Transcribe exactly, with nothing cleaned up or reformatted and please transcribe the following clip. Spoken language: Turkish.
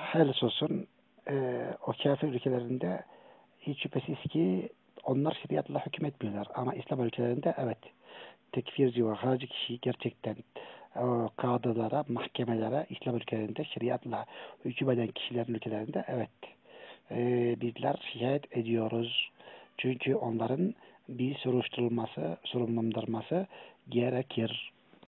Hayırlısı olsun. Ee, o kafir ülkelerinde hiç şüphesiz ki onlar şeriatla hükmetmiyorlar. Ama İslam ülkelerinde evet, tekfirci ve harici kişi gerçekten o kadılara, mahkemelere İslam ülkelerinde şeriatla hüküm eden kişilerin ülkelerinde evet, ee, bizler şikayet ediyoruz. Çünkü onların bir soruşturulması, sorumlandırması gerekir.